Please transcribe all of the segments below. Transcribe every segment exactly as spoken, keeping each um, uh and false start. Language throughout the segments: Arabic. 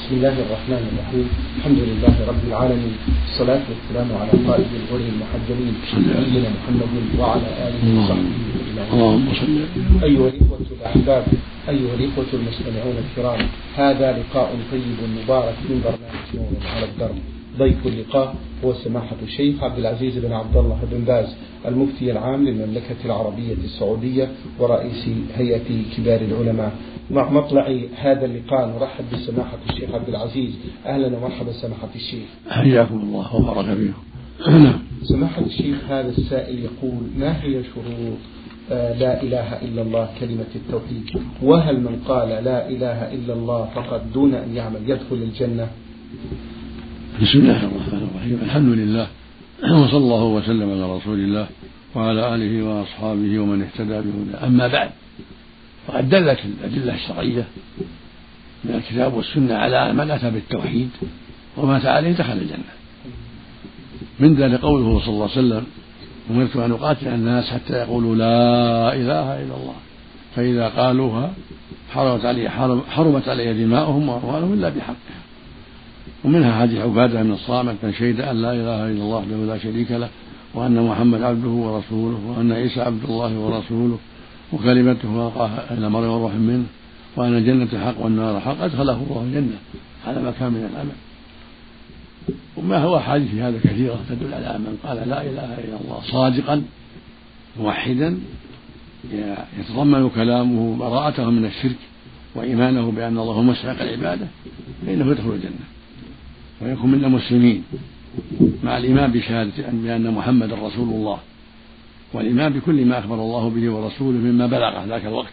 بسم الله الرحمن الرحيم. الحمد لله رب العالمين، الصلاة والسلام على قائد الغر المحجلين نبينا محمد وعلى آله وصحبه أجمعين. أيها الإخوة الأحباب، أيها الإخوة المستمعون الكرام، هذا لقاء طيب مبارك من برنامج نور على الدرب. ضيف اللقاء هو سماحة الشيخ عبد العزيز بن عبد الله بن باز، المفتي العام للمملكة العربية السعودية ورئيس هيئة كبار العلماء. مع مطلع هذا اللقاء نرحب بسماحة الشيخ عبد العزيز. أهلا ومرحبا سماحة الشيخ. حياكم الله وبارك فيكم. سماحة الشيخ، هذا السائل يقول: ما هي شروط آه لا إله إلا الله كلمة التوحيد؟ وهل من قال لا إله إلا الله فقط دون أن يعمل يدخل الجنة؟ بسم الله الرحمن الرحيم. الحمد لله وصلى الله وسلم على رسول الله وعلى آله وأصحابه ومن اهتدى بهداه. أما بعد، فقد دلت الأدلة الشرعية من الكتاب والسنة على من أتى بالتوحيد ومات عليه دخل الجنة. من ذلك قوله صلى الله عليه وسلم: أمرت أن أقاتل الناس حتى يقولوا لا إله إلا الله، فإذا قالوها حرمت علي حرمت علي دماؤهم وأموالهم إلا بحقها. ومنها حديث عبادة بن الصامت: من شهد أن لا إله إلا الله وحده لا شريك له وأن محمد عبده ورسوله وأن عيسى عبد الله ورسوله وكلمته ألقاها إلى مريم وروح منه وأن الجنة حق والنار حق أدخله الله الجنة على ما كان من العمل. وما هو حديث في هذا كثيرة تدل على من قال لا إله إلا الله صادقا موحدا يتضمن كلامه براءته من الشرك وإيمانه بأن الله هو مستحق العبادة، فإنه يدخل الجنة ويكون من المسلمين، مع الإيمان بشهادة بأن محمد رسول الله والإيمان بكل ما أخبر الله به ورسوله مما بلغه ذاك الوقت.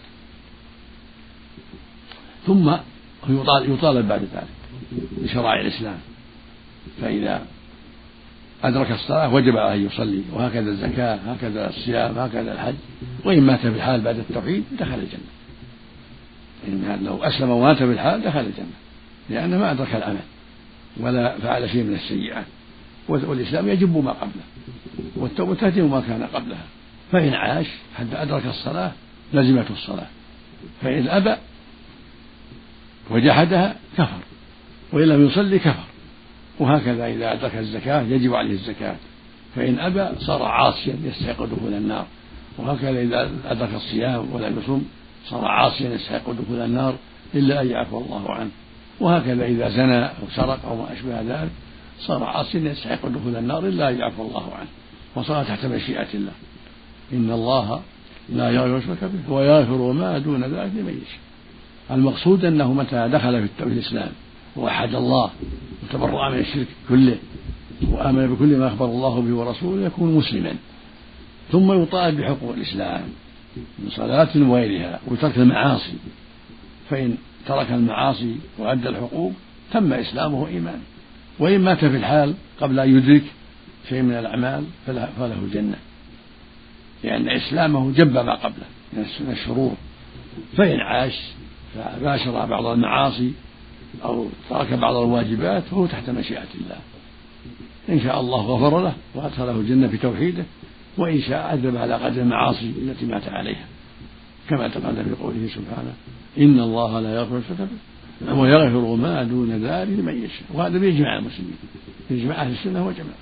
ثم يطالب بعد ذلك بشرائع الإسلام، فإذا أدرك الصلاة وجب عليه أن يصلي، وهكذا الزكاة، هكذا الصيام، هكذا الحج. وإن مات في الحال بعد التوحيد دخل الجنة. إن لو أسلم ومات في الحال دخل الجنة، لأنه ما أدرك العمل ولا فعل شيء من السيئات، والإسلام يجب ما قبله والتوبة تهدم ما كان قبلها. فإن عاش حتى أدرك الصلاة لزمته الصلاة، فإن أبى وجحدها كفر، وإن لم يصلي كفر. وهكذا إذا أدرك الزكاة يجب عليه الزكاة، فإن أبى صار عاصيا يستحق دخول النار. وهكذا إذا أدرك الصيام ولم يصم صار عاصيا يستحق دخول النار إلا أن يعفو الله عنه. وهكذا إذا زنى أو سرق أو ما أشبه ذلك صار عاصيا يستحق دخول النار إلا أن يعفو الله عنه، وصار تحت مشيئة الله. إن الله لا يغفر يشرك به ويغفر ما دون ذلك لمن يشاء. المقصود أنه متى دخل في الإسلام ووحد الله وتبرأ من الشرك كله وآمن بكل ما أخبر الله به ورسوله يكون مسلما، ثم يطالب بحقوق الإسلام من صلاة وغيرها وترك المعاصي. فإن ترك المعاصي وأدى الحقوق تم إسلامه إيمانا. وإن مات في الحال قبل أن يدرك شيء من الأعمال فله الجنة، لأن إسلامه جب ما قبله من الشرور. فإن عاش فباشر بعض المعاصي أو ترك بعض الواجبات فهو تحت مشيئة الله. إن شاء الله غفر له وأدخله الجنة بتوحيده، وإن شاء عذب على قدر المعاصي التي مات عليها، كما تقدم في قوله سبحانه: إن الله لا يغفر الشرك به ويغفر ما دون ذلك لمن يشاء. وهذا بإجماع المسلمين، بإجماع أهل السنة والجماعة.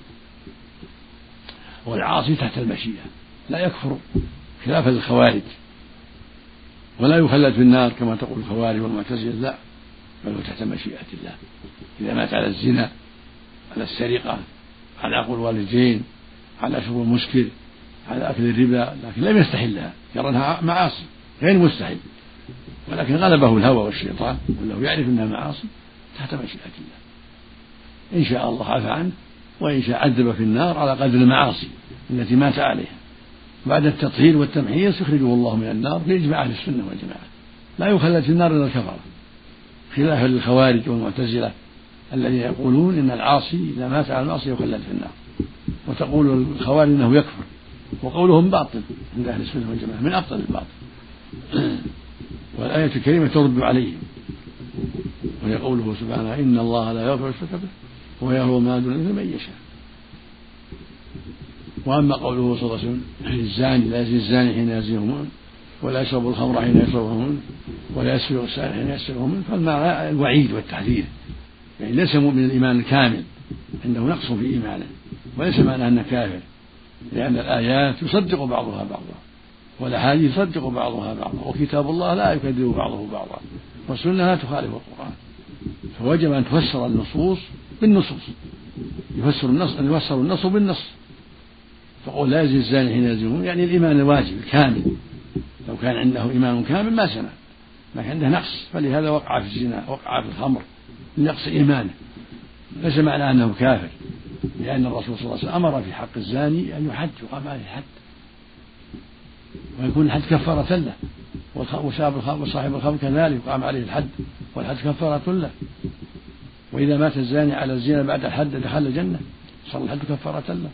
والعاصي تحت المشيئة لا يكفر خلافا للخوارج، ولا يخلد في النار كما تقول الخوارج والمعتزلة، لا، بل هو تحت مشيئة الله. إذا مات على الزنا، على السرقة، على عقول الوالدين، على شرب المسكر، على أكل الربا، لكن لم يستحلها، يرى أنها معاصي غير مستحيل، ولكن غلبه الهوى والشيطان وله يعرف أنها معاصي، تحت مشيئة الله. إن شاء الله عفى عنه، وإن شاء عذب في النار على قدر المعاصي التي مات عليها. بعد التطهير والتمحيص يخرجه الله من النار بإجماع أهل السنة والجماعة. لا يخلد في النار إلا الكفرة، خلافا للخوارج والمعتزلة الذين يقولون إن العاصي إذا مات على المعصية يخلد في النار، وتقول الخوارج إنه يكفر، وقولهم باطل عند أهل السنة والجماعة من أبطل الباطل. والآية الكريمة ترد عليهم، وهي قوله سبحانه: إن الله لا يغفر الشرك به ويغفر ما دون ذلك لمن يشاء. وأما قوله صلى الله عليه وسلم: الزاني لا يزني الزاني حين يزني ولا يشرب الخمر حين يشربه منه ولا يسرق السائل حين يسرقه منه، فالمعنى الوعيد والتحذير، يعني ليس مؤمن الإيمان الكامل، عنده نقص في إيمانه، وليس معناه أنه كافر، لأن الآيات يصدق بعضها بعضا والأحاديث يصدق بعضها بعضا، وكتاب الله لا يكذب بعضه بعضا، والسنة لا تخالف القرآن، فوجب أن تفسر النصوص بالنصوص، يفسر النص أن يفسر النص بالنص. فقول لا يزني الزاني حين يزني، يعني الإيمان الواجب الكامل، لو كان عنده إيمان كامل ما زنى، لكن عنده نقص، فلهذا وقع في الزنا، وقع في الخمر لنقص إيمانه، ليس معنى أنه كافر، لأن الرسول صلى الله عليه وسلم أمر في حق الزاني أن يحد، يقام عليه الحد، ويكون الحد كفارة له، وصاحب الخمر كذلك يقام عليه الحد، والحد كفارة له. وإذا مات الزاني على الزنا بعد الحد دخل الجنة، صار الحد كفارة له.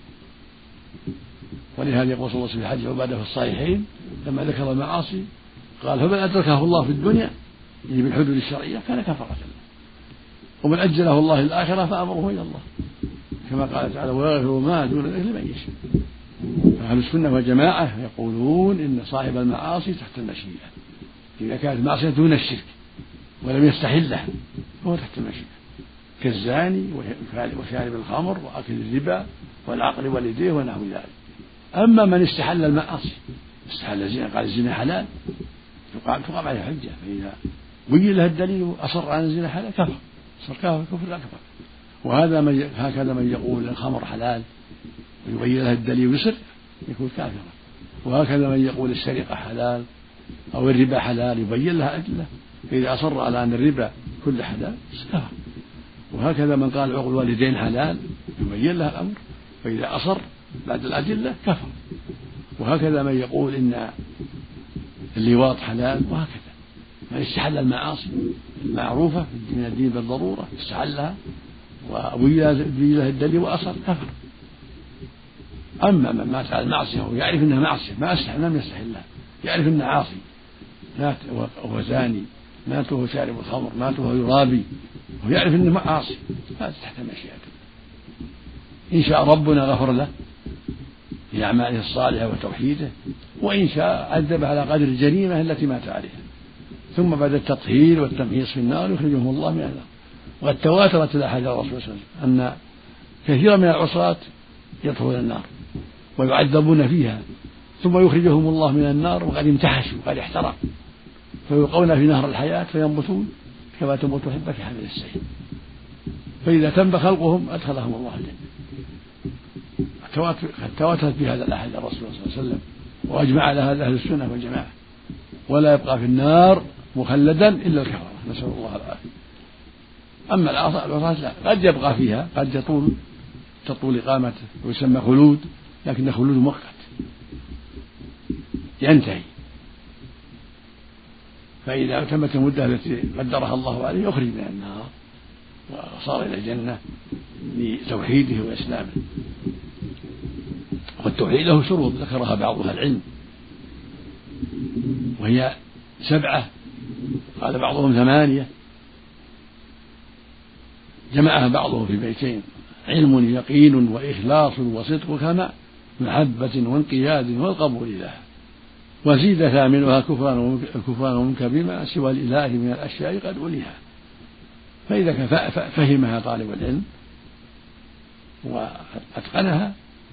ولهذا يقول صلى الله عليه وسلم في حديث عبادة في الصحيحين لما ذكر المعاصي قال: فمن أدركه الله في الدنيا يعني بالحدود الشرعية كان كفارة له، ومن أجله الله الآخرة فأمره إلى الله، كما قال تعالى: ويغفر ما دون ذلك لمن يشاء. فأهل السنة والجماعة يقولون إن صاحب المعاصي تحت المشيئة، إذا كانت المعصية دون الشرك ولم يستحلها فهو تحت المشيئة، كالزاني وشارب الخمر وأكل الربا والعقل واليديه ونحو ذلك. أما من استحل المعاصي، استحل الزنا، قال الزنا حلال، تقام تقام عليه حجة، فإذا بين له الدليل وأصر على الزنا حلال كفر، صار كافر كفر أكبر. وهذا من هكذا من يقول الخمر حلال ويبين له الدليل ويصر يكون كافرا، وهكذا من يقول السرقة حلال أو الربا حلال يبين له أدلة، فإذا أصر على أن الربا كل حلال كفر. وهكذا من قال عقل الوالدين حلال يبين له الأمر، فإذا أصر بعد الأدلة كفر. وهكذا من يقول إن اللواط حلال، وهكذا من استحل المعاصي المعروفة من الدين بالضرورة استحلها وبين له الدليل وأصر كفر. أما من مات على المعصية ويعرف أنها معصية ما استحل لم يستحلها، يعرف أنه عاصي، مات وهو زاني، مات وهو شارب الخمر، مات وهو يرابي، ويعرف أنه معاصي، هذا تحت مشيئته. إن شاء ربنا غفر له لأعماله الصالحة وتوحيده، وإن شاء عذبه على قدر الجريمة التي مات عليها، ثم بعد التطهير والتمحيص في النار يخرجهم الله من النار. وقد تواترت الأحاديث عن الرسول صلى الله عليه وسلم أن كثيرا من العصاة يدخلون النار ويعذبون فيها، ثم يخرجهم الله من النار وقد امتحشوا وقد احترقوا، فيلقون في نهر الحياة فينبتون كما تنبت الحبة في حامل السيل، فإذا تم خلقهم أدخلهم الله الجنة. تواترت في هذا الأحاديث عن الرسول صلى الله عليه وسلم، وأجمع على هذا أهل السنة والجماعة، ولا يبقى في النار مخلدا إلا الكفرة، نسأل الله العافية. أما العصاة لا، قد يبقى فيها، قد يطول تطول إقامته ويسمى خلود، لكن خلود مؤقت ينتهي، فإذا تمت المدة التي قدرها الله عليه يخرج من النار وصار إلى الجنة لتوحيده وإسلامه. والتوحيد له شروط ذكرها بعض أهل العلم، وهي سبعة، قال بعضهم ثمانية، جمعها بعضهم في بيتين: علم يقين وإخلاص وصدق كما محبة وانقياد والقبول لها. وزيد ثامنها كفران منك بما سوى الإله من الأشياء قد أوليها. فإذا فهمها طالب العلم وأتقنها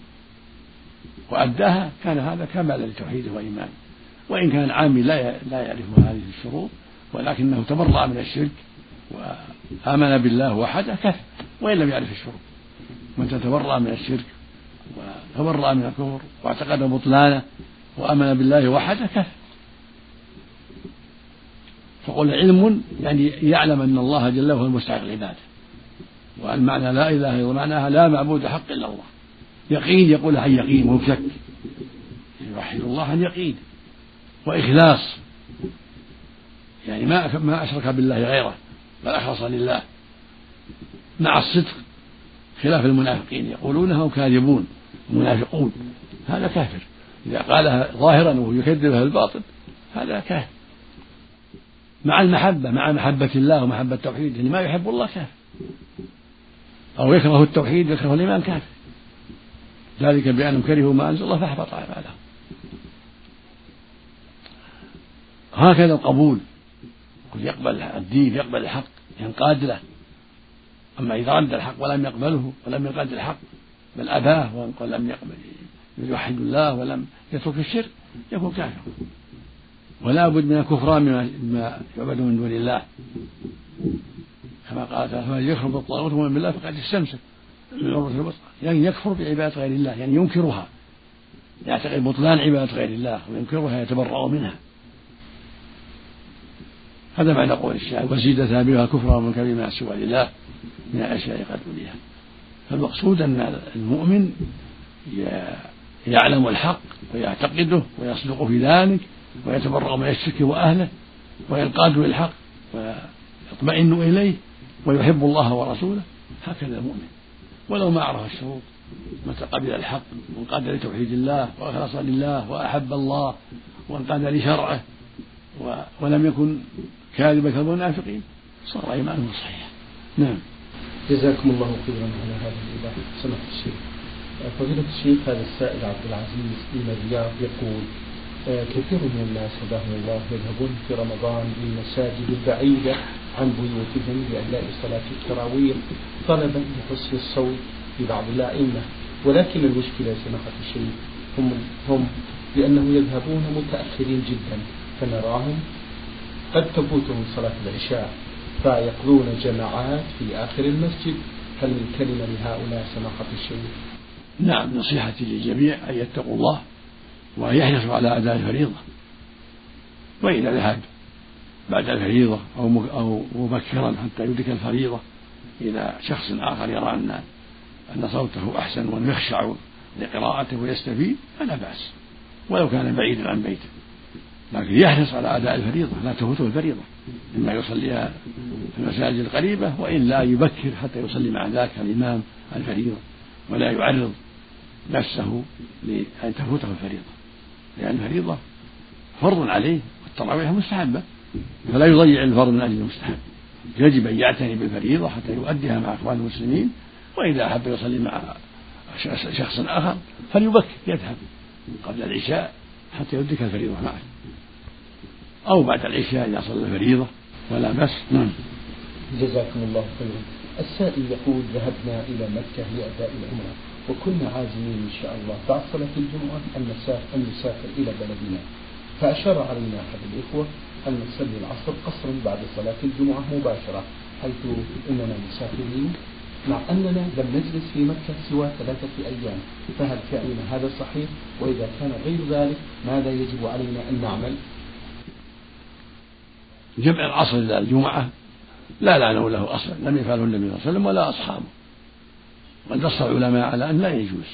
وأداها كان هذا كمال لتوحيده وإيمانه. وإن كان عامي لا لا يعرف هذه الشروط ولكنه تبرأ من الشرك وآمن بالله وحده كفر وإن لم يعرف الشروط. من تبرأ من الشرك وتبرأ من الكفر واعتقد بطلانه وآمن بالله وحده كفر. فقل علم يعني يعلم أن الله جل وعلا هو المستحق العبادة، والمعنى لا إله إلا الله معناها لا معبود حق إلا الله. يقين يقول عن يقين وهو شك، يوحد الله عن يقين. وإخلاص يعني ما ما أشرك بالله غيره بل أخلص لله، مع الصدق خلاف المنافقين يقولونها وكاذبون المنافقون، هذا كافر. إذا قالها ظاهرا وهو يكذبها الباطن هذا كافر. مع المحبة، مع محبة الله ومحبة التوحيد، يعني ما يحب الله كافر، أو يكره التوحيد يكره الإيمان كافر، ذلك بأنهم كرهوا ما أنزل الله فأحبط أعمالهم. هكذا القبول، يقبل الدين، يقبل الحق، ينقاد له. أما إذا رد الحق ولم يقبله ولم ينقاد الحق بل أباه ولم يقبل يوحد الله ولم يترك الشرك يكون كافر. ولا بد من الكفران بما يعبد من دون الله، كما قال تعالى: فمن يكفر بالطاغوت ومن بالله فقد استمسك بالعروة الوثقى. يعني يكفر بعبادة غير الله، يعني ينكرها، يعتقد بطلان عبادة غير الله وينكرها، يتبرأ منها. هذا معنى قول الشاعر: وزيد ثابتها كفرا ومن كبير ما سوى لله من الأشياء قد أوليها. فالمقصود أن المؤمن يعلم الحق ويعتقده ويصدق في ذلك ويتبرأ من الشرك وأهله وينقاد للحق ويطمئن إليه ويحب الله ورسوله. هكذا المؤمن ولو ما عرف الشروط، متى قبل الحق وانقاد لتوحيد الله وأخلص لله وأحب الله وانقاد لشرعه ولم يكن كاذبا كالمنافقين صار إيمانه صحيح. نعم. جزاكم الله خيرا على هذا الإيضاح سماحة الشيخ. فضيلة الشيخ، هذا السائل عبد العزيز من الرياض يقول: كثير من الناس هداهم الله يذهبون في رمضان للمساجد البعيدة عن بيوتهم لأداء صلاة التراويح طلبا لحسن الصوت لبعض الأئمة، ولكن المشكلة يا سماحة الشيخ هم هم لأنه يذهبون متأخرين جدا، فنراهم قد تفوتهم صلاة العشاء فيقضون جماعات في آخر المسجد. هل من كلمة لهؤلاء سماحة الشيخ؟ نعم، نصيحتي للجميع أن يتقوا الله وأن يحرصوا على أداء الفريضة، وإذا ذهب بعد الفريضة أو أو مبكرا حتى يدرك الفريضة إلى شخص آخر يرى أن أن صوته أحسن وأن يخشع لقراءته ويستفيد فلا بأس، ولو كان بعيدا عن بيته، لكن يحرص على أداء الفريضة لا تفوته الفريضة، إما يصليها في المساجد القريبة وإلا يبكر حتى يصلي مع ذاك الإمام الفريضة، ولا يعرض نفسه لأن تفوته الفريضة، لأن الفريضة فرض عليه والتراويح مستحبة، فلا يضيع الفرض من أجل المستحب. يجب أن يعتني بالفريضة حتى يؤديها مع إخوان المسلمين، وإذا أحب يصلي مع شخص آخر فليبكر يذهب قبل العشاء حتى يدرك الفريضة معه، أو بعد العشاء إذا صلى الفريضة ولا بس. نعم. جزاكم الله خيرا. السائل يقول: ذهبنا إلى مكة لأداء العمرة وكنا عازمين إن شاء الله بعد صلاة الجمعة أن نسافر إلى بلدنا، فأشار علينا أحد الإخوة أن نصلي العصر قصرا بعد صلاة الجمعة مباشرة، حيث إننا مسافرين مع أننا لم نجلس في مكة سوى ثلاثة أيام، فهل فعلنا هذا صحيح؟ وإذا كان غير ذلك ماذا يجب علينا أن نعمل؟ جمع العصر إلى الجمعة لا لعنه له أصلا، لم يفعله النبي صلى الله عليه وسلم ولا أصحابه، وقد نص العلماء على أن لا يجوز،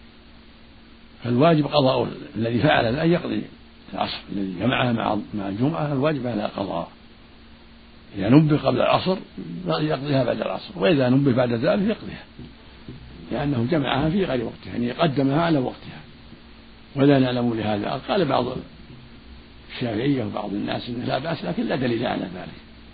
فالواجب قضاء الذي فعل لا يقضي العصر الذي جمعها مع مع الجمعة، الواجب على قضاء. إذا نبه قبل العصر يقضيها بعد العصر، وإذا نبه بعد ذلك يقضيها، لأنه جمعها في غير وقتها، يعني قدمها على وقتها، ولا نعلم لهذا. قال بعض الشافعية وبعض الناس إنه لا بأس، لكن لا دليل على ذلك،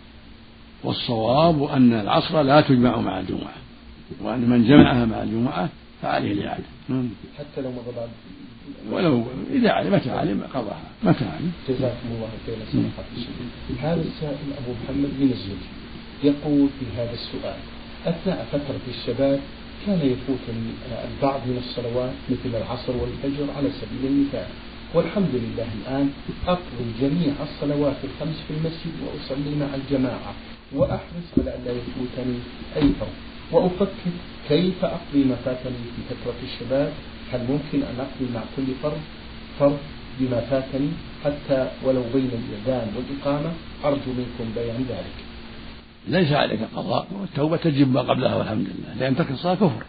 والصواب أن العصر لا تجمع مع الجمعة، وأن من جمعها مع الجمعة فعليه الإعادة حتى لو مضى، ولو إذا علم متى علم قضاها متى علم. جزاكم الله خيرا سماحة الشيخ. هذا السائل أبو محمد من الزوج يقول في هذا السؤال: أثناء فترة الشباب كان يفوت البعض من الصلوات مثل العصر والفجر على سبيل المثال، والحمد لله الآن أقضي جميع الصلوات الخمس في المسجد وأصلي مع الجماعة، وأحرص على أن لا يفوتني أي فرض، وأفكر كيف أقضي ما فاتني في فترة الشباب. هل ممكن أن أقضي مع كل فرض فرض بما فاتني حتى ولو بين الإذان والإقامة؟ أرجو منكم بيان ذلك. ليس عليك قضاء، والتوبة تجب ما قبلها والحمد لله، لأن ترك الصلاة كفر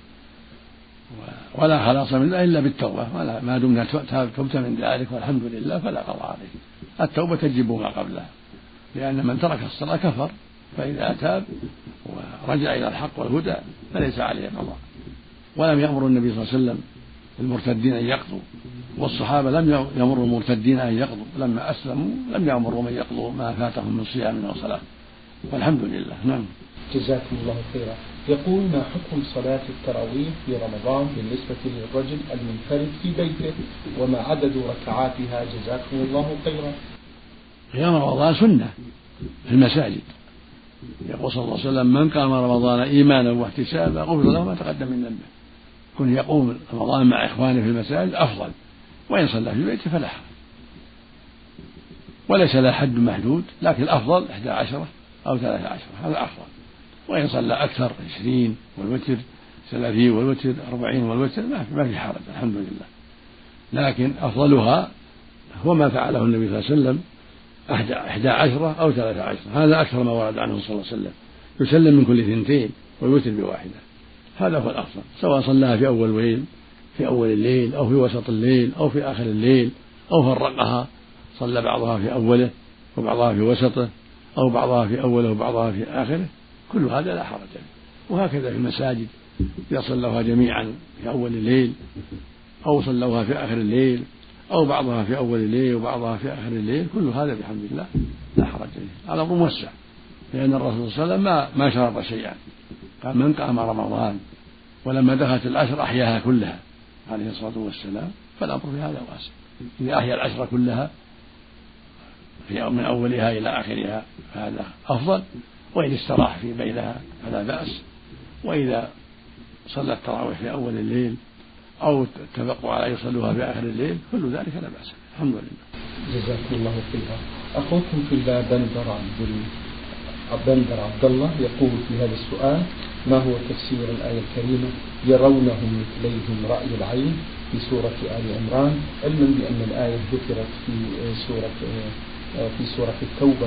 ولا خلاص من ذلك إلا بالتوبة، ولا ما دمنا تبت من ذلك والحمد لله فلا قضاء عليك. التوبة تجب ما قبلها، لأن من ترك الصلاة كفر، فإذا تاب ورجع إلى الحق والهدى فليس عليه قضاء. ولم يأمر النبي صلى الله عليه وسلم المرتدين أن يقضوا، والصحابة لم يمروا المرتدين أن يقضوا، لما أسلموا لم يأمروا من يقضوا ما فاتهم من صيام وصلاة، والحمد لله. نعم. جزاكم الله خيرا. يقول: ما حكم صلاة التراويح في رمضان بالنسبة للرجل المنفرد في بيته، وما عدد ركعاتها؟ جزاكم الله خيرا. قيام رمضان سنة في المساجد، يقول صلى الله عليه وسلم: من قام رمضان إيمانا واحتسابا غفر له ما تقدم من ذنبه. كن يقوم رمضان مع إخوانه في المساجد أفضل، وإن صلى في بيته فلا حرج، وليس لا حد محدود، لكن الأفضل إحدى عشرة أو ثلاثة عشرة، هذا أفضل. وإن صلى أكثر عشرين والوتر، ثلاثين والوتر، أربعين والوتر، ما في حرج الحمد لله. لكن أفضلها هو ما فعله النبي صلى الله عليه وسلم، إحدى عشرة أو ثلاثة عشرة، هذا أكثر ما ورد عنه صلى الله عليه وسلم، يسلم من كل ثنتين ويوتر بواحدة، هذا هو الأفضل، سواء صلاها في أول الليل في أول الليل أو في وسط الليل أو في آخر الليل، أو فرقها صلى بعضها في أوله وبعضها في وسطه، أو بعضها في أوله وبعضها في آخره، كل هذا لا حرج فيه. وهكذا في المساجد إذا صلوها جميعا في أول الليل أو صلوها في آخر الليل أو بعضها في أول الليل وبعضها في آخر الليل، كل هذا بحمد الله لا حرج فيه، الأمر موسع، لأن الرسول صلى الله عليه وسلم ما ما شرط شيئا، قال: من قام رمضان، ولما دخلت العشر أحياها كلها عليه الصلاة والسلام، فالأمر في هذا واسع. إذا أحيا العشر كلها في من أولها إلى آخرها فهذا أفضل، وإن استراح في بينها فلا بأس، وإذا صلى التراويح في أول الليل أو اتفقوا على يصلوها في آخر الليل كل ذلك لا بأس، الحمد لله. جزاكم الله خيرا. أخوكم في الله بندر عبد بندر عبد الله يقول في هذا السؤال: ما هو تفسير الآية الكريمة يرونهم مثليهم رأي العين في سورة آل عمران، علما بأن الآية ذكرت في سورة في سورة التوبة؟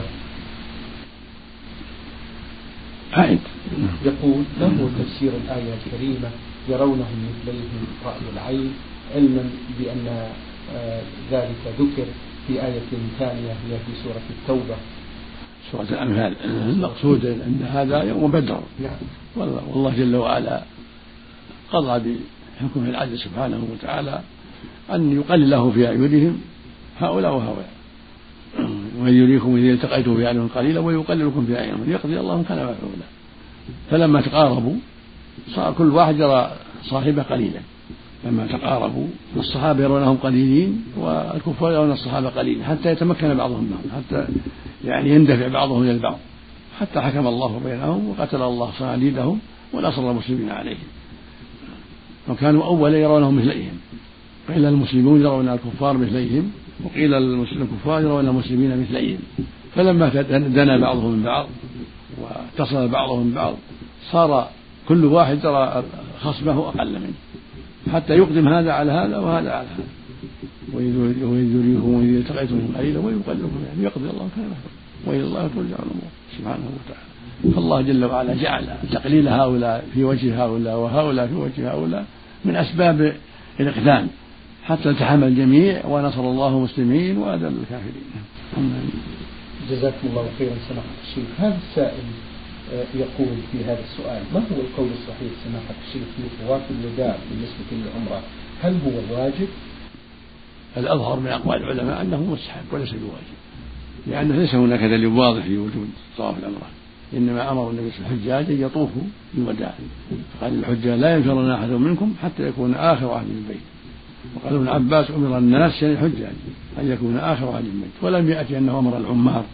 عيد. يقول: ما هو تفسير الآية الكريمة يرونهم مثليهم رأي العين، علما بأن ذلك ذكر في آية ثانية هي في سورة التوبة؟ سورة الأنفال. المقصود أن هذا يوم بدر، والله جل وعلا قضى بحكمه العدل سبحانه وتعالى أن يقلله في أعينهم هؤلاء وهؤلاء، وإذ يريكم إذ التقيتم في أعينهم قليلا ويقللكم في أعينهم ليقضي الله كان مفعولا. فلما تقاربوا صار كل واحد يرى صاحبه قليلا، لما تقاربوا الصحابة يرونهم قليلين والكفار يرون الصحابة قليلين، حتى يتمكن بعضهم بعض، حتى يعني يندفع بعضهم إلى البعض، حتى حكم الله بينهم وقتل الله صناديدهم ونصر المسلمين عليهم. وكانوا أولا يرونهم مثليهم، قيل المسلمون يرون الكفار مثليهم، وقيل الكفار يرون المسلمين مثليهم. فلما دنا بعضهم من بعض واتصل بعضهم من بعض صار كل واحد يرى خصمه أقل منه، حتى يقدم هذا على هذا وهذا على هذا. وإذ يريكم وإذ التقيتم قليلا ويقللكم، يعني يقضي الله كان مفعولا، وإلى الله ترجع الأمور سبحانه وتعالى. فالله جل وعلا جعل تقليل هؤلاء في وجه هؤلاء وهؤلاء في وجه هؤلاء من أسباب الإقدام، حتى التحم الجميع ونصر الله المسلمين وأذل الكافرين. جزاكم الله خيرا سماحة الشيخ. هذا السائل يقول في هذا السؤال: ما هو القول الصحيح سماحة الشيخ في طواف الوداع بالنسبة للعمرة؟ هل هو واجب؟ الأظهر من أقوال العلماء أنه مستحب وليس بواجب، لأنه ليس هناك دليل واضح في وجود طواف العمرة، إنما أمر النبي صلى الله عليه وسلم الحجاج أن يطوفوا بالوداع، فقال الحجاج: لا ينفرن أحد منكم حتى يكون آخر عهد بالبيت. وقال ابن عباس: أمر الناس يعني الحجاج أن يكون آخر عهد بالبيت، ولم يأتي أنه أمر العمار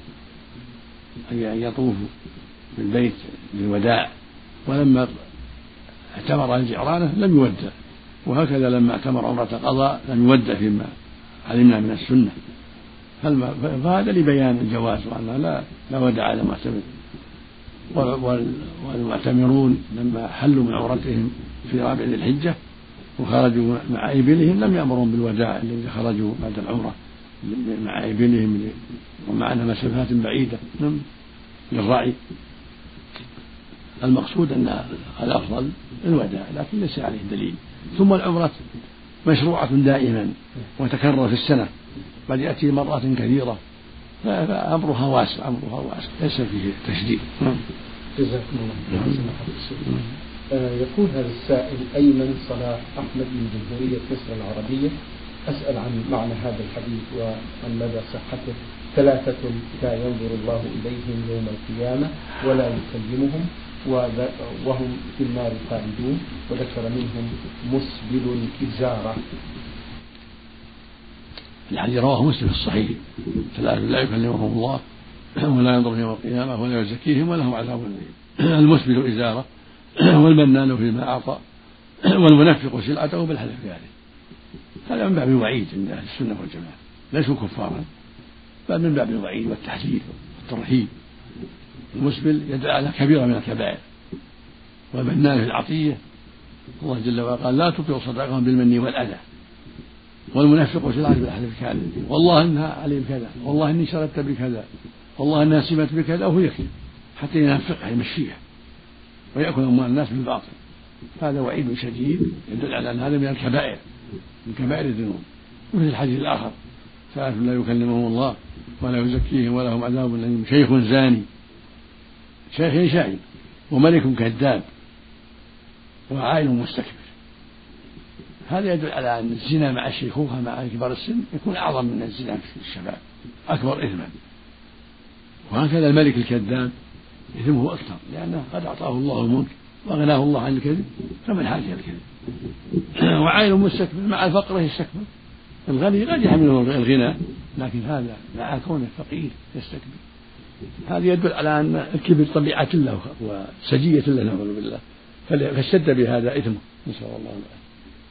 أن يطوفوا بالبيت بالوداع. ولما اعتمر الجعرانة لم يودع، وهكذا لما اعتمر عمرة قضاء لم يودع فيما علمنا من السنة. فهذا لبيان الجواز وأنه لا لا ودع على المعتمر. والمعتمرون لما حلوا من عمرتهم في رابع ذي الحجة وخرجوا مع إبلهم لم يأمرهم بالوداع الذين خرجوا بعد العمرة مع إبلهم ومعنا مسافات بعيدة للرعي. المقصود أن الأفضل الوداع، لكن ليس عليه دليل. ثم العمرة مشروعة دائما وتكرر في السنة، بل يأتي مرات كثيرة، فأمرها واسع أمرها واسع ليس فيه تشديد. جزاكم الله خيرا. يقول هذا السائل: أيمن صلاح أحمد من جمهورية مصر العربية، أسأل عن معنى هذا الحديث وعن مدى صحته. ثلاثة لا ينظر الله إليهم يوم القيامة ولا يكلمهم وهم في النار خالدون، وذكر منهم مسبل إزارة. الحديث رواه مسلم في الصحيح: ثلاثة لا يكلمهم الله ولا ينظر يوم القيامة ولا يزكيهم ولهم عذاب أليم: المسبل إزاره والمنان فيما أعطى والمنفق سلعته بالحلف عليه. هذا من باب الوعيد عند أهل السنة والجماعة، ليسوا كفارا بل من باب الوعيد والتحذير والترهيب. المسبل يدعى على كبيرة من الكبائر، والمنان في العطية الله جل وعلا قال: لا تطيعوا صدقهم بالمن والأذى. والمنفق سلعته بالحلف كاذب: والله إنها عليهم كذا، والله إني شردت بكذا، والله إنها سمت بكذا، وهو يكذب حتى ينفقها يمشيها ويأكل أموال الناس بالباطل. هذا وعيد شديد يدل على أن هذا من الكبائر، من كبائر الذنوب. مثل الحديث الآخر: ثلاث لا يكلمهم الله ولا يزكيهم ولهم عذاب أليم: شيخ زاني، شيخ شاعر، وملك كذاب، وعائل مستكبر. هذا يدل على أن الزنا مع الشيخوخة مع كبار السن يكون أعظم من الزنا في الشباب، أكبر إثما. وهكذا الملك الكذاب إثمه أكثر، لأنه قد أعطاه الله الملك وأغناه الله عن الكذب، فمن حاجة الكذب. وعائل مستكبر مع الفقر يستكبر. الغني قد يحمله الغنى، لكن هذا مع كونه فقير يستكبر. هذا يدل على أن الكبر طبيعة له وسجية له، نعوذ بالله، فاشتد بهذا إثمه، نسأل الله العافية.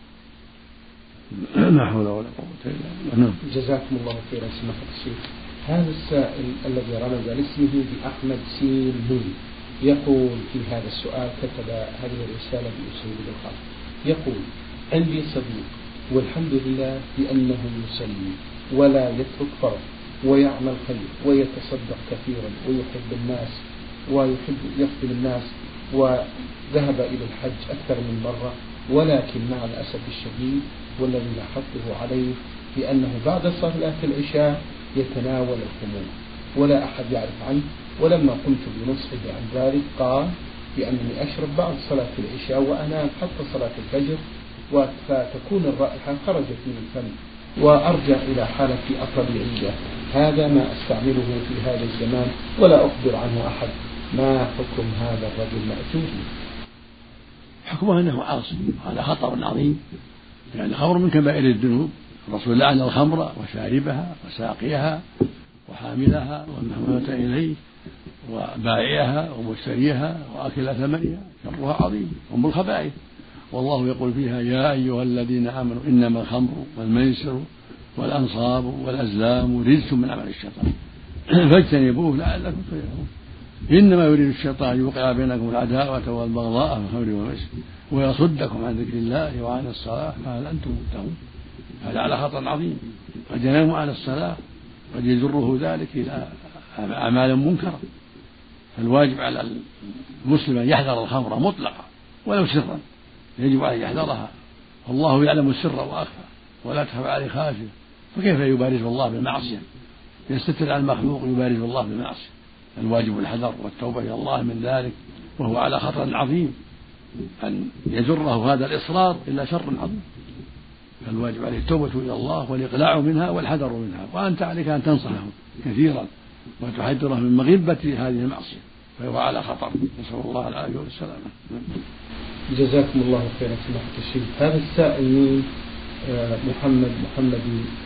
لا حول ولا قوة إلا بالله. جزاكم الله خيرا سماحة الشيخ. هذا السائل الذي رمز لاسمه بأحمد سين مين يقول في هذا السؤال، كتب هذه الرسالة بأسلوب الخط، يقول: عندي صديق والحمد لله بأنه يصلي ولا يترك فرض ويعمل خير ويتصدق كثيرا ويحب الناس ويحب يخدم الناس وذهب إلى الحج أكثر من مرة، ولكن مع الأسف الشديد والذي لاحظته عليه بأنه بعد صلاة العشاء يتناول الخمور ولا أحد يعرف عنه. ولما قمت بنصحه عن ذلك قال بأنني أشرب بعد صلاة العشاء وأنام حتى صلاة الفجر، فتكون الرائحة خرجت من الفم وأرجع إلى حالتي الطبيعية. هذا ما أستعمله في هذا الزمان ولا أخبر عنه أحد. ما حكم هذا الرجل مأجور؟ حكمه أنه عاصي، هذا خطر عظيم، يعني خمر من كبائر الذنوب. الرسول لعن الخمر وشاربها وساقيها وحاملها والمحمولة إليه وبائعها ومشتريها وآكل ثمنها، شرها عظيم، أم الخبائث. والله يقول فيها: يا أيها الذين آمنوا إنما الخمر والميسر والأنصاب والأزلام رجس من عمل الشيطان فاجتنبوه لعلكم تفلحون. إنما يريد الشيطان يوقع بينكم العداوة والبغضاء في الخمر والميسر ويصدكم عن ذكر الله وعن الصلاة فهل أنتم منتهون. هذا على خطر عظيم، قد ينام عن الصلاة، قد يجره ذلك إلى أعمال منكرة. فالواجب على المسلم أن يحذر الخمر مطلقا ولو سرا، يجب عليه يحذرها، والله يعلم السر وأخفى ولا تخفى عليه خافية. فكيف يبارز الله بالمعصية؟ يستتر على المخلوق يبارز الله بالمعصية. الواجب الحذر والتوبة إلى الله من ذلك، وهو على خطر عظيم أن يجره هذا الإصرار إلى شر عظيم. فالواجب عليه التوبة إلى الله والإقلاع منها والحذر منها، وأنت عليك أن تنصحه كثيرا وتحذره من مغبة هذه المعصية، فهو على خطر، نسأل الله العافية والسلامة. جزاكم الله خيرا سماحة الشيخ. هذا السائل من محمد محمد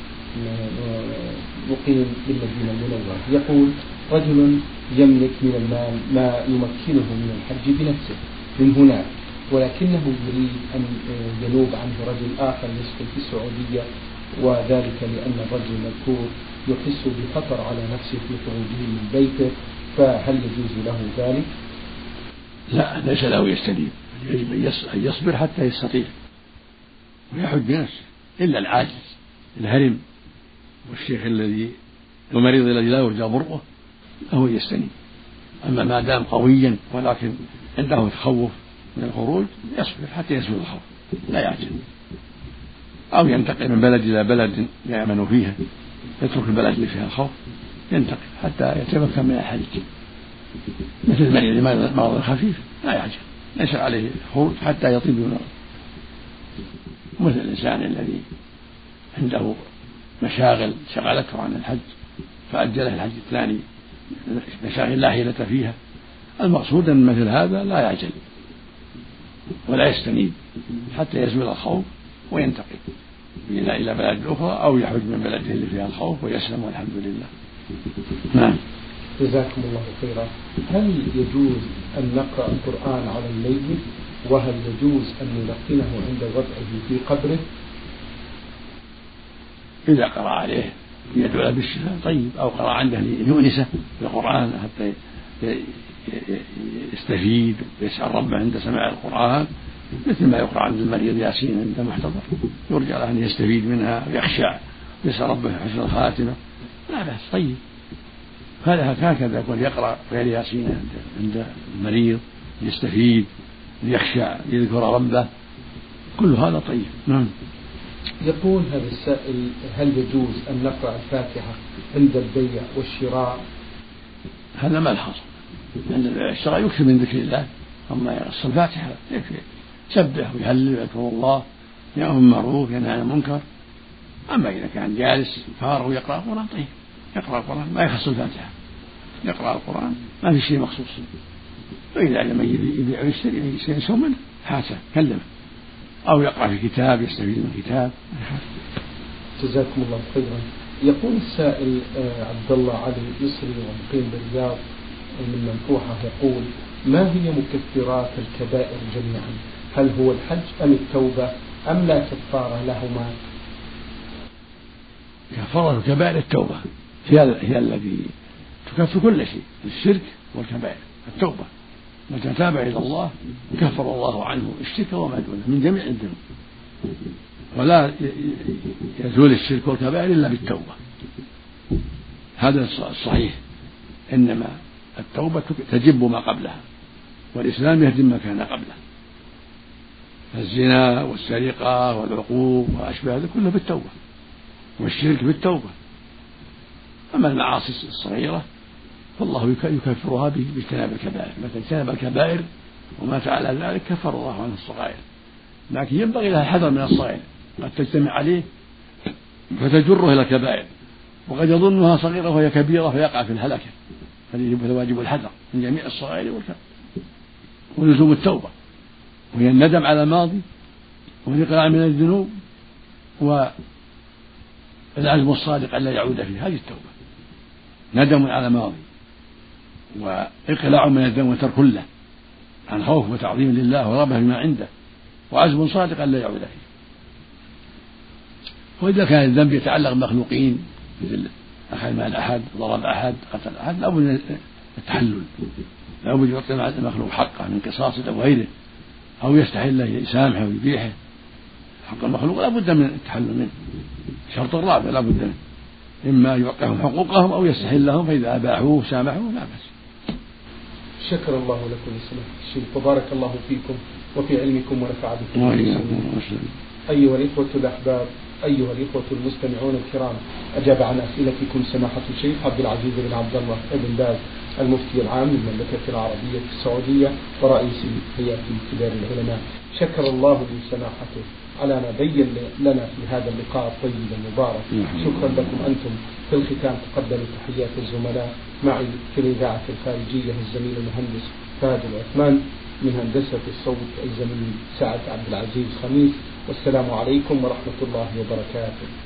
مقيم بالمدينة المنورة يقول: رجل يملك من المال ما يمكنه من الحج بنفسه من هناك، ولكنه يريد أن ينوب عنه رجل آخر يسكن في السعودية، وذلك لأن الرجل المذكور يحس بخطر على نفسه في خروجه من بيته، فهل يجوز له ذلك؟ لا، ليس له يستدين، يجب أن يصبر حتى يستطيع ويحج بنفسه، إلا العاجز الهرم والشيخ الذي المريض الذي لا يرجى برؤه فهو يستني. أما ما دام قويا ولكن عنده تخوف من الخروج يصبر حتى يزول الخوف، لا يعجل، أو ينتقل من بلد إلى بلد يأمن فيها، يترك البلد اللي فيها الخوف ينتقل حتى يتمكن من الحج. مثل المريض مرض خفيف لا يعجل، ليس عليه خروج حتى يطيب المرض. مثل الإنسان الذي عنده مشاغل شغلته عن الحج فأجله الحج الثاني، مشاغل لا حيلة فيها. المقصود أن مثل هذا لا يعجل ولا يستنيب حتى يزول الخوف وينتقل. إلى بلد أخرى أو يحج من بلده اللي فيها الخوف ويسلم والحمد لله. نعم. جزاكم الله خيرا. هل يجوز أن نقرأ القرآن على الميت؟ وهل يجوز أن نلقنه عند وضعه في قبره؟ إذا قرأ عليه يدعو له بالشفاء طيب، أو قرأ عنده ليؤنسه بالقرآن حتى يستفيد ويسأل ربه عند سماع القرآن، مثل ما يقرأ عند المريض ياسين عند محتضر، يرجى له أن يستفيد منها ويخشع ويسأل ربه حسن الخاتمة، لا بأس طيب. هذا هكذا يكون يقرأ غير ياسين عند المريض يستفيد يخشع يذكر ربه، كل هذا طيب. نعم. يقول هذا السائل: هل يجوز أن نقرأ الفاتحة عند البيع والشراء؟ هذا ما الحاصل، عند البيع والشراء يكثر من ذكر الله، أما يقص الفاتحة يكفي يسبح ويهلل ويذكر الله يأمر بالمعروف ينهى عن المنكر. أما إذا كان جالس فارغ ويقرأ القرآن طيب، يقرأ القرآن ما يخص الفاتحة، يقرأ القرآن ما في شيء مخصوص. وإذا لم يبيع ويشتري يسوم منه حاسة كلمه، أو يقرأ في كتاب يستفيد من كتاب. جزاكم الله خيرا. يقول السائل عبد الله علي مصري ومقيم بالرياض من منفوحة، يقول: ما هي مكفرات الكبائر جميعا؟ هل هو الحج أم التوبة أم لا كفارة لهما؟ كفارة الكبائر التوبة هي هي التي تكفر كل شيء، الشرك والكبائر. التوبة متى تاب إلى الله كفر الله عنه الشرك وما دونه من جميع الذنوب، ولا يزول الشرك والكبائر إلا بالتوبة. هذا الصحيح، إنما التوبة تجب ما قبلها، والإسلام يهدم ما كان قبله، الزنا والسرقة والعقوق وأشبه هذا كله بالتوبة، والشرك بالتوبة. أما المعاصي الصغيرة فالله يكفرها باجتناب الكبائر، مثلا اجتنب الكبائر ومات على ذلك كفر الله عنه الصغائر، لكن ينبغي لها الحذر من الصغائر، قد تجتمع عليه فتجره إلى الكبائر، وقد يظنها صغيرة وهي كبيرة فيقع في الهلكة، فواجب الحذر من جميع الصغائر والكبائر، ولزوم التوبة وهي الندم على الماضي والإقلاع من الذنوب والعزم الصادق ألا يعود فيه. هذه التوبة، ندم على الماضي وإقلاع من الذنب وترك له عن خوف وتعظيم لله ورغبة بما عنده، وعزم صادق ألا يعود فيه. وإذا كان الذنب يتعلق بمخلوقين مثل أخذ مال أحد، ضرب أحد، قتل أحد، لا بد من التحلل، لا بد يعطي المخلوق حقه من قصاص أو غيره، أو يستحل يسامحه ويبيحه. حق المخلوق لا بد من التحلل منه، شرط الرابع لا بد منه، إما يعطيهم حقوقهم أو يستحل لهم، فإذا أباحوه سامحوه لا بأس. شكر الله لكم سماحة الشيخ، وبارك الله فيكم وفي علمكم ونفع بكم. أيها الإخوة الأحباب، أيها الإخوة المستمعون الكرام، أجاب عن أسئلتكم سماحة الشيخ عبد العزيز بن عبد الله بن باز المفتي العام للمملكة العربية السعودية ورئيس هيئة كبار العلماء. شكر الله لسماحته على ما بين لنا في هذا اللقاء الطيب المبارك. شكرا لكم أنتم. في الختام تقبل تحيات الزملاء معي في الإذاعة الخارجية الزميل المهندس فهد العثمان، من هندسة الصوت الزميل سعد عبد العزيز خميس، والسلام عليكم ورحمة الله وبركاته.